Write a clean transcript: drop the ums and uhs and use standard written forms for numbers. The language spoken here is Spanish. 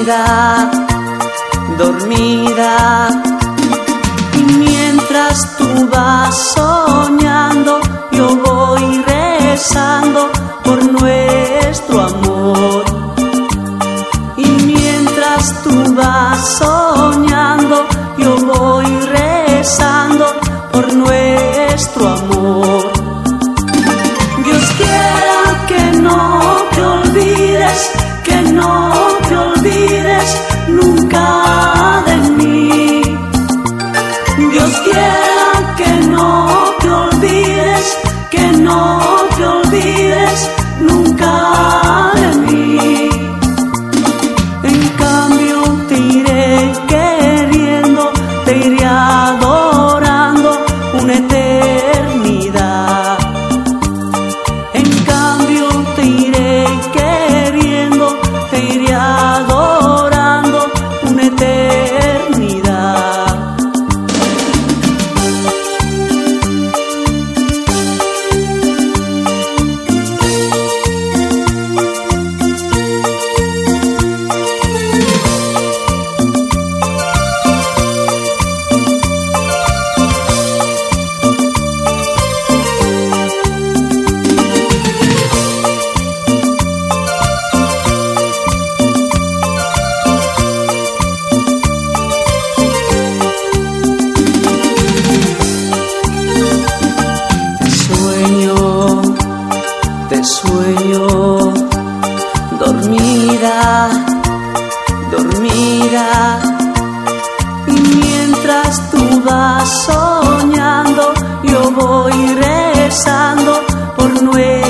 dormida, dormida. Y mientras tú vas soñando, yo voy rezando por nuestro amor. Y mientras tú vas soñando, yo voy rezando por nuestro amor. Dios quiera que no te olvides, que no te olvides nunca de mí. Dios quiera que no te olvides, que no te olvides nunca de mí. En cambio te iré queriendo, te iré adorando una eternidad. En cambio te iré queriendo, te iré adorando una eternidad. Te sueño, dormida, dormida. Y mientras tú vas soñando, yo voy rezando por nuestro